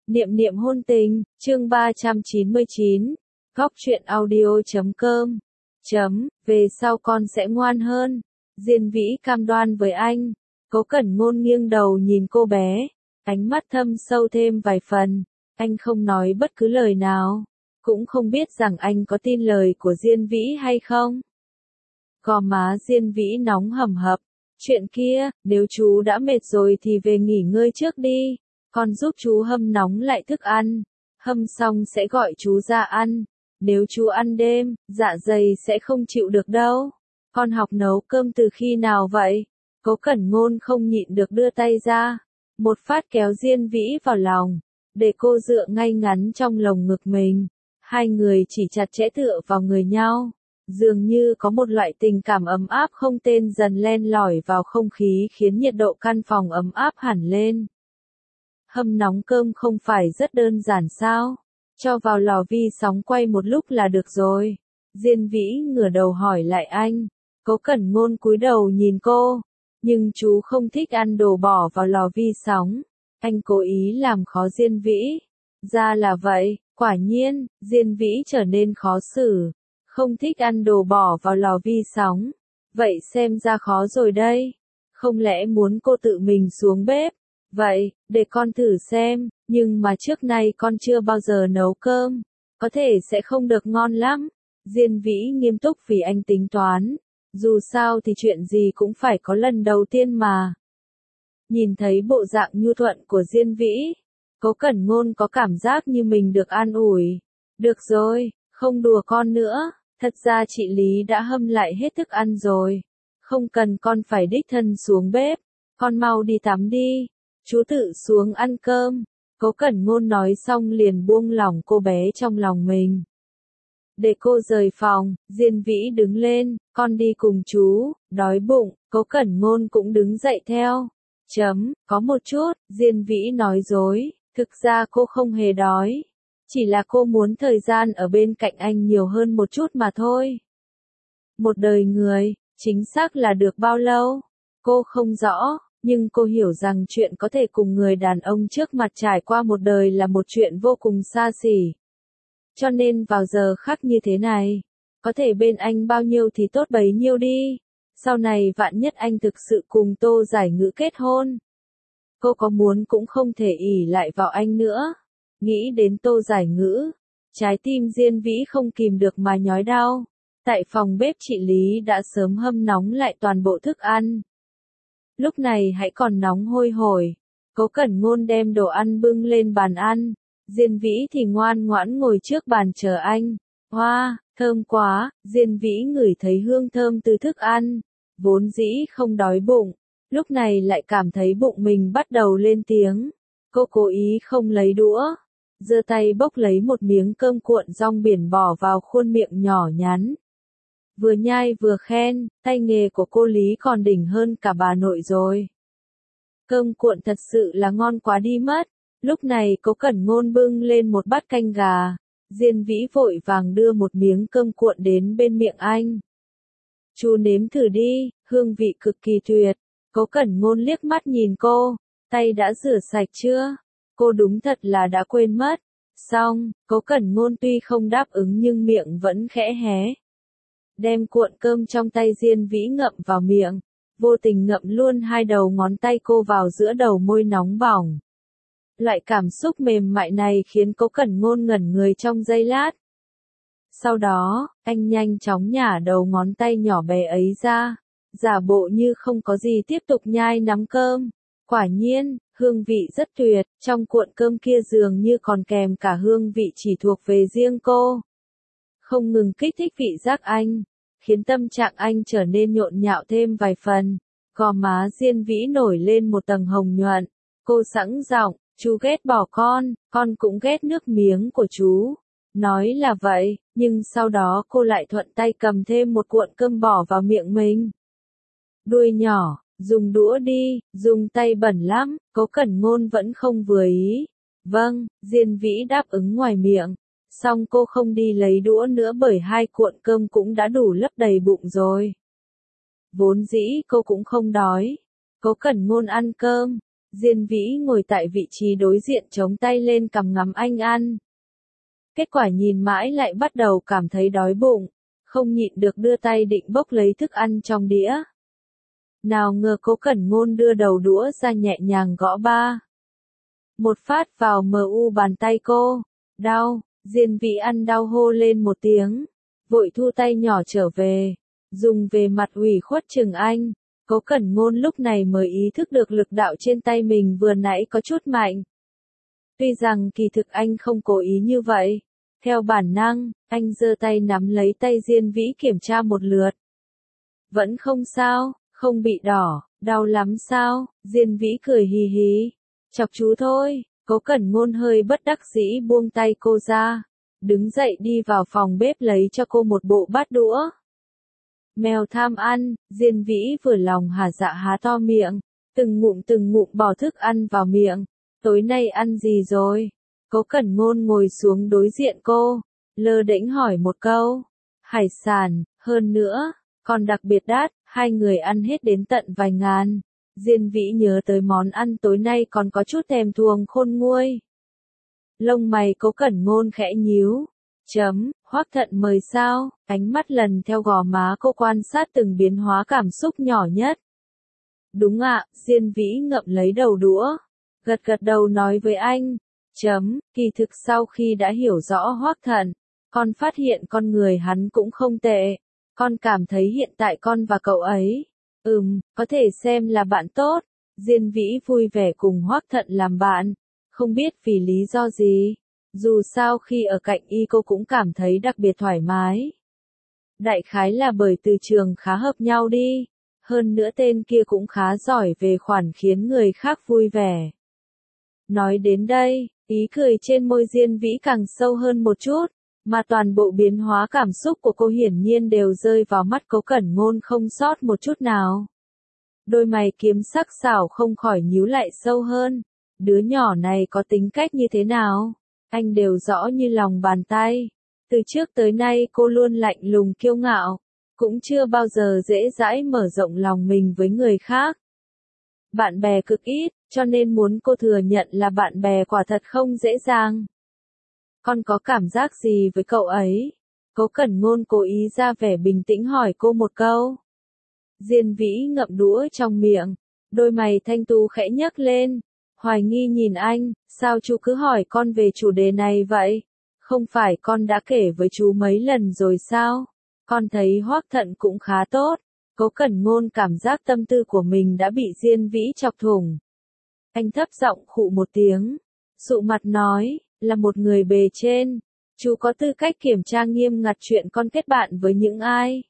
Niệm niệm hôn tình, chương 399, góc truyện audio.com. Về sau con sẽ ngoan hơn. Diên Vĩ cam đoan với anh. Cố Cẩn Ngôn nghiêng đầu nhìn cô bé, ánh mắt thâm sâu thêm vài phần. Anh không nói bất cứ lời nào, cũng không biết rằng anh có tin lời của Diên Vĩ hay không. Gò má Diên Vĩ nóng hầm hập. Chuyện kia, nếu chú đã mệt rồi thì về nghỉ ngơi trước đi. Con giúp chú hâm nóng lại thức ăn. Hâm xong sẽ gọi chú ra ăn. Nếu chú ăn đêm, dạ dày sẽ không chịu được đâu. Con học nấu cơm từ khi nào vậy? Cố Cẩn Ngôn không nhịn được đưa tay ra. Một phát kéo Diên Vĩ vào lòng. Để cô dựa ngay ngắn trong lồng ngực mình. Hai người chỉ chặt chẽ tựa vào người nhau. Dường như có một loại tình cảm ấm áp không tên dần len lỏi vào không khí khiến nhiệt độ căn phòng ấm áp hẳn lên. Hâm nóng cơm không phải rất đơn giản sao? Cho vào lò vi sóng quay một lúc là được rồi. Diên Vĩ ngửa đầu hỏi lại anh. Cố Cẩn Ngôn cúi đầu nhìn cô. Nhưng chú không thích ăn đồ bỏ vào lò vi sóng. Anh cố ý làm khó Diên Vĩ. Ra là vậy, quả nhiên, Diên Vĩ trở nên khó xử. Không thích ăn đồ bỏ vào lò vi sóng. Vậy xem ra khó rồi đây. Không lẽ muốn cô tự mình xuống bếp? Vậy, để con thử xem, nhưng mà trước nay con chưa bao giờ nấu cơm. Có thể sẽ không được ngon lắm. Diên Vĩ nghiêm túc vì anh tính toán. Dù sao thì chuyện gì cũng phải có lần đầu tiên mà. Nhìn thấy bộ dạng nhu thuận của Diên Vĩ, Cố Cẩn Ngôn có cảm giác như mình được an ủi. Được rồi, không đùa con nữa. Thật ra chị Lý đã hâm lại hết thức ăn rồi. Không cần con phải đích thân xuống bếp. Con mau đi tắm đi. Chú tự xuống ăn cơm. Cố Cẩn Ngôn nói xong liền buông lỏng cô bé trong lòng mình. Để cô rời phòng, Diên Vĩ đứng lên, con đi cùng chú, đói bụng. Cố Cẩn Ngôn cũng đứng dậy theo. Có một chút, Diên Vĩ nói dối, thực ra cô không hề đói. Chỉ là cô muốn thời gian ở bên cạnh anh nhiều hơn một chút mà thôi. Một đời người, chính xác là được bao lâu? Cô không rõ, nhưng cô hiểu rằng chuyện có thể cùng người đàn ông trước mặt trải qua một đời là một chuyện vô cùng xa xỉ. Cho nên vào giờ khắc như thế này, có thể bên anh bao nhiêu thì tốt bấy nhiêu đi. Sau này vạn nhất anh thực sự cùng Tô Giải Ngữ kết hôn. Cô có muốn cũng không thể ỷ lại vào anh nữa. Nghĩ đến Tô Giải Ngữ, trái tim Diên Vĩ không kìm được mà nhói đau. Tại phòng bếp chị Lý đã sớm hâm nóng lại toàn bộ thức ăn. Lúc này hãy còn nóng hôi hổi. Cố Cẩn Ngôn đem đồ ăn bưng lên bàn ăn. Diên Vĩ thì ngoan ngoãn ngồi trước bàn chờ anh. Hoa, thơm quá. Diên Vĩ ngửi thấy hương thơm từ thức ăn. Vốn dĩ không đói bụng. Lúc này lại cảm thấy bụng mình bắt đầu lên tiếng. Cô cố ý không lấy đũa. Giơ tay bốc lấy một miếng cơm cuộn rong biển bỏ vào khuôn miệng nhỏ nhắn. Vừa nhai vừa khen, tay nghề của cô Lý còn đỉnh hơn cả bà nội rồi. Cơm cuộn thật sự là ngon quá đi mất. Lúc này Cố Cẩn Ngôn bưng lên một bát canh gà. Diên Vĩ vội vàng đưa một miếng cơm cuộn đến bên miệng anh. Chú nếm thử đi, hương vị cực kỳ tuyệt. Cố Cẩn Ngôn liếc mắt nhìn cô, tay đã rửa sạch chưa? Cô đúng thật là đã quên mất. Xong, Cố Cẩn Ngôn tuy không đáp ứng nhưng miệng vẫn khẽ hé. Đem cuộn cơm trong tay Diên Vĩ ngậm vào miệng, vô tình ngậm luôn hai đầu ngón tay cô vào giữa đầu môi nóng bỏng. Loại cảm xúc mềm mại này khiến Cố Cẩn Ngôn ngẩn người trong giây lát. Sau đó, anh nhanh chóng nhả đầu ngón tay nhỏ bé ấy ra, giả bộ như không có gì tiếp tục nhai nắm cơm. Quả nhiên, hương vị rất tuyệt, trong cuộn cơm kia dường như còn kèm cả hương vị chỉ thuộc về riêng cô. Không ngừng kích thích vị giác anh, khiến tâm trạng anh trở nên nhộn nhạo thêm vài phần. Gò má Diên Vĩ nổi lên một tầng hồng nhuận. Cô sẵn giọng, chú ghét bỏ con cũng ghét nước miếng của chú. Nói là vậy, nhưng sau đó cô lại thuận tay cầm thêm một cuộn cơm bỏ vào miệng mình. Đuôi nhỏ, dùng đũa đi, dùng tay bẩn lắm. Cố Cẩn Ngôn vẫn không vừa ý. Vâng, Diên Vĩ đáp ứng ngoài miệng. Xong cô không đi lấy đũa nữa bởi hai cuộn cơm cũng đã đủ lấp đầy bụng rồi. Vốn dĩ cô cũng không đói. Cố Cẩn Ngôn ăn cơm, Diên Vĩ ngồi tại vị trí đối diện chống tay lên cằm ngắm anh ăn. Kết quả nhìn mãi lại bắt đầu cảm thấy đói bụng, không nhịn được đưa tay định bốc lấy thức ăn trong đĩa. Nào ngờ Cố Cẩn Ngôn đưa đầu đũa ra nhẹ nhàng gõ ba. Một phát vào bàn tay cô. Đau, Diên Vĩ ăn đau hô lên một tiếng. Vội thu tay nhỏ trở về. Dùng về mặt ủy khuất chừng anh. Cố Cẩn Ngôn lúc này mới ý thức được lực đạo trên tay mình vừa nãy có chút mạnh. Tuy rằng kỳ thực anh không cố ý như vậy. Theo bản năng, anh giơ tay nắm lấy tay Diên Vĩ kiểm tra một lượt. Vẫn không sao, không bị đỏ, đau lắm sao? Diên Vĩ cười hì hì. Chọc chú thôi. Cố Cẩn Ngôn hơi bất đắc dĩ buông tay cô ra. Đứng dậy đi vào phòng bếp lấy cho cô một bộ bát đũa. Mèo tham ăn, Diên Vĩ vừa lòng hả dạ há to miệng. Từng ngụm bỏ thức ăn vào miệng. Tối nay ăn gì rồi? Cố Cẩn Ngôn ngồi xuống đối diện cô. Lơ đễnh hỏi một câu. Hải sản, hơn nữa, còn đặc biệt đắt, hai người ăn hết đến tận vài ngàn. Diên Vĩ nhớ tới món ăn tối nay còn có chút thèm thuồng khôn nguôi. Lông mày Cố Cẩn Ngôn khẽ nhíu. Hoắc Thận mời sao? Ánh mắt lần theo gò má cô quan sát từng biến hóa cảm xúc nhỏ nhất. Đúng ạ, Diên Vĩ ngậm lấy đầu đũa. Gật đầu nói với anh. Kỳ thực sau khi đã hiểu rõ Hoắc Thận, con phát hiện con người hắn cũng không tệ. Con cảm thấy hiện tại con và cậu ấy, có thể xem là bạn tốt. Diên Vĩ vui vẻ cùng Hoắc Thận làm bạn, không biết vì lý do gì. Dù sao khi ở cạnh y cô cũng cảm thấy đặc biệt thoải mái. Đại khái là bởi từ trường khá hợp nhau đi. Hơn nữa tên kia cũng khá giỏi về khoản khiến người khác vui vẻ. Nói đến đây, ý cười trên môi Diên Vĩ càng sâu hơn một chút, mà toàn bộ biến hóa cảm xúc của cô hiển nhiên đều rơi vào mắt Cố Cẩn Ngôn không sót một chút nào. Đôi mày kiếm sắc sảo không khỏi nhíu lại sâu hơn. Đứa nhỏ này có tính cách như thế nào? Anh đều rõ như lòng bàn tay. Từ trước tới nay cô luôn lạnh lùng kiêu ngạo, cũng chưa bao giờ dễ dãi mở rộng lòng mình với người khác. Bạn bè cực ít, cho nên muốn cô thừa nhận là bạn bè quả thật không dễ dàng. Con có cảm giác gì với cậu ấy? Cố Cẩn Ngôn cố ý ra vẻ bình tĩnh hỏi cô một câu. Diên Vĩ ngậm đũa trong miệng, đôi mày thanh tú khẽ nhấc lên, hoài nghi nhìn anh, sao chú cứ hỏi con về chủ đề này vậy? Không phải con đã kể với chú mấy lần rồi sao? Con thấy Hoắc Thận cũng khá tốt. Cố Cẩn Ngôn cảm giác tâm tư của mình đã bị Diên Vĩ chọc thủng. Anh thấp giọng khụ một tiếng, sụ mặt nói, là một người bề trên, chú có tư cách kiểm tra nghiêm ngặt chuyện con kết bạn với những ai.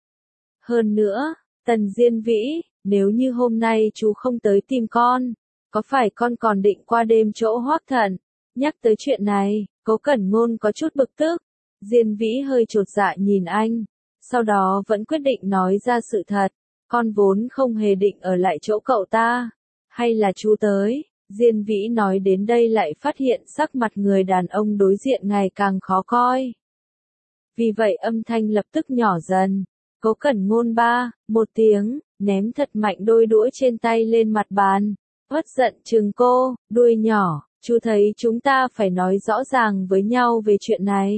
Hơn nữa, Tần Diên Vĩ, nếu như hôm nay chú không tới tìm con, có phải con còn định qua đêm chỗ Hoắc Thận? Nhắc tới chuyện này, Cố Cẩn Ngôn có chút bực tức. Diên Vĩ hơi chột dạ nhìn anh, sau đó vẫn quyết định nói ra sự thật. Con vốn không hề định ở lại chỗ cậu ta. Hay là chú tới? Diên Vĩ nói đến đây lại phát hiện sắc mặt người đàn ông đối diện ngày càng khó coi. Vì vậy âm thanh lập tức nhỏ dần. Cố Cẩn Ngôn một tiếng, ném thật mạnh đôi đũa trên tay lên mặt bàn. Uất giận trừng cô, đuôi nhỏ, chú thấy chúng ta phải nói rõ ràng với nhau về chuyện này.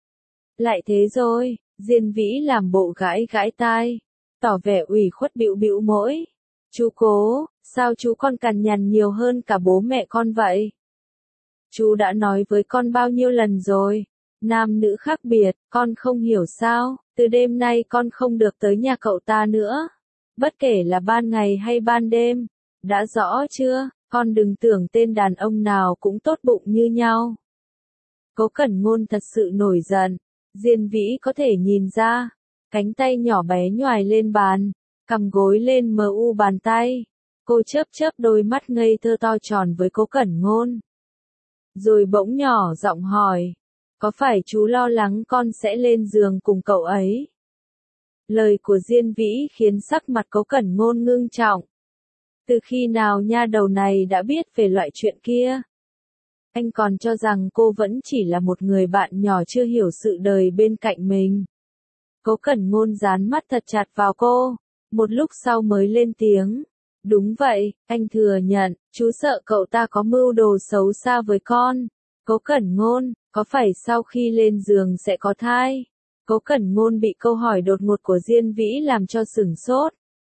Lại thế rồi, Diên Vĩ làm bộ gãi tai, tỏ vẻ ủy khuất bĩu môi. Chú Cố, sao chú con cằn nhằn nhiều hơn cả bố mẹ con vậy? Chú đã nói với con bao nhiêu lần rồi, nam nữ khác biệt, con không hiểu sao, từ đêm nay con không được tới nhà cậu ta nữa. Bất kể là ban ngày hay ban đêm, đã rõ chưa, con đừng tưởng tên đàn ông nào cũng tốt bụng như nhau. Cố Cẩn Ngôn thật sự nổi giận, Diên Vĩ có thể nhìn ra, cánh tay nhỏ bé nhoài lên bàn, cầm gối lên bàn tay. Cô chớp đôi mắt ngây thơ to tròn với Cố Cẩn Ngôn. Rồi bỗng nhỏ giọng hỏi, có phải chú lo lắng con sẽ lên giường cùng cậu ấy? Lời của Diên Vĩ khiến sắc mặt Cố Cẩn Ngôn ngưng trọng. Từ khi nào nha đầu này đã biết về loại chuyện kia? Anh còn cho rằng cô vẫn chỉ là một người bạn nhỏ chưa hiểu sự đời bên cạnh mình. Cố Cẩn Ngôn dán mắt thật chặt vào cô, một lúc sau mới lên tiếng. Đúng vậy, anh thừa nhận, chú sợ cậu ta có mưu đồ xấu xa với con. Cố Cẩn Ngôn, có phải sau khi lên giường sẽ có thai? Cố Cẩn Ngôn bị câu hỏi đột ngột của Diên Vĩ làm cho sửng sốt.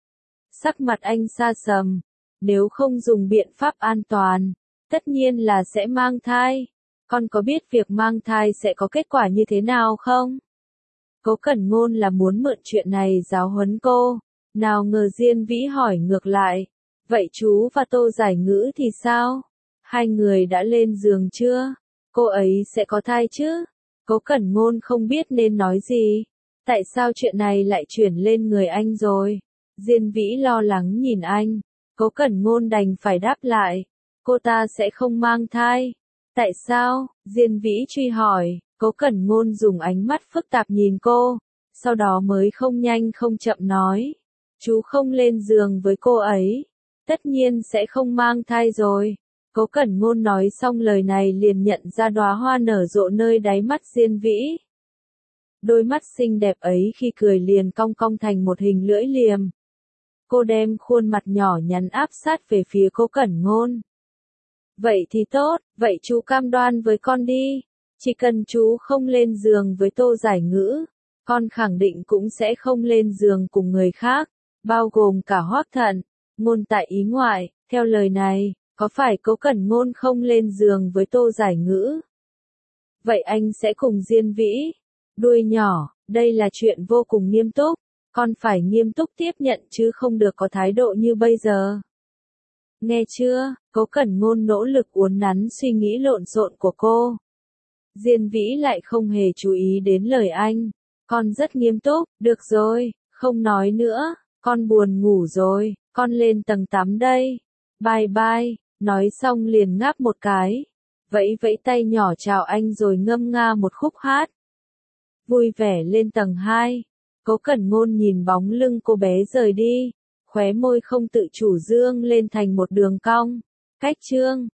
Sắc mặt anh sa sầm. Nếu không dùng biện pháp an toàn, tất nhiên là sẽ mang thai. Con có biết việc mang thai sẽ có kết quả như thế nào không? Cố Cẩn Ngôn là muốn mượn chuyện này giáo huấn cô. Nào ngờ Diên Vĩ hỏi ngược lại. Vậy chú và Tô Giải Ngữ thì sao? Hai người đã lên giường chưa? Cô ấy sẽ có thai chứ? Cố Cẩn Ngôn không biết nên nói gì. Tại sao chuyện này lại chuyển lên người anh rồi? Diên Vĩ lo lắng nhìn anh. Cố Cẩn Ngôn đành phải đáp lại. Cô ta sẽ không mang thai. Tại sao? Diên Vĩ truy hỏi. Cố Cẩn Ngôn dùng ánh mắt phức tạp nhìn cô. Sau đó mới không nhanh không chậm nói. Chú không lên giường với cô ấy. Tất nhiên sẽ không mang thai rồi. Cố Cẩn Ngôn nói xong lời này liền nhận ra đóa hoa nở rộ nơi đáy mắt Diên Vĩ. Đôi mắt xinh đẹp ấy khi cười liền cong cong thành một hình lưỡi liềm. Cô đem khuôn mặt nhỏ nhắn áp sát về phía Cố Cẩn Ngôn. Vậy thì tốt, vậy chú cam đoan với con đi. Chỉ cần chú không lên giường với Tô Giải Ngữ, con khẳng định cũng sẽ không lên giường cùng người khác, bao gồm cả Hoắc Thận. Ngôn tại ý ngoại, theo lời này, có phải Cố Cẩn Ngôn không lên giường với Tô Giải Ngữ? Vậy anh sẽ cùng Diên Vĩ. Đuôi nhỏ, đây là chuyện vô cùng nghiêm túc, con phải nghiêm túc tiếp nhận chứ không được có thái độ như bây giờ. Nghe chưa? Cố Cẩn Ngôn nỗ lực uốn nắn suy nghĩ lộn xộn của cô. Diên Vĩ lại không hề chú ý đến lời anh. Con rất nghiêm túc, được rồi, không nói nữa, con buồn ngủ rồi, con lên tầng tắm đây. Bye bye, nói xong liền ngáp một cái. Vẫy vẫy tay nhỏ chào anh rồi ngâm nga một khúc hát. Vui vẻ lên tầng 2. Cố Cẩn Ngôn nhìn bóng lưng cô bé rời đi. Khóe môi không tự chủ dương lên thành một đường cong. Cách chương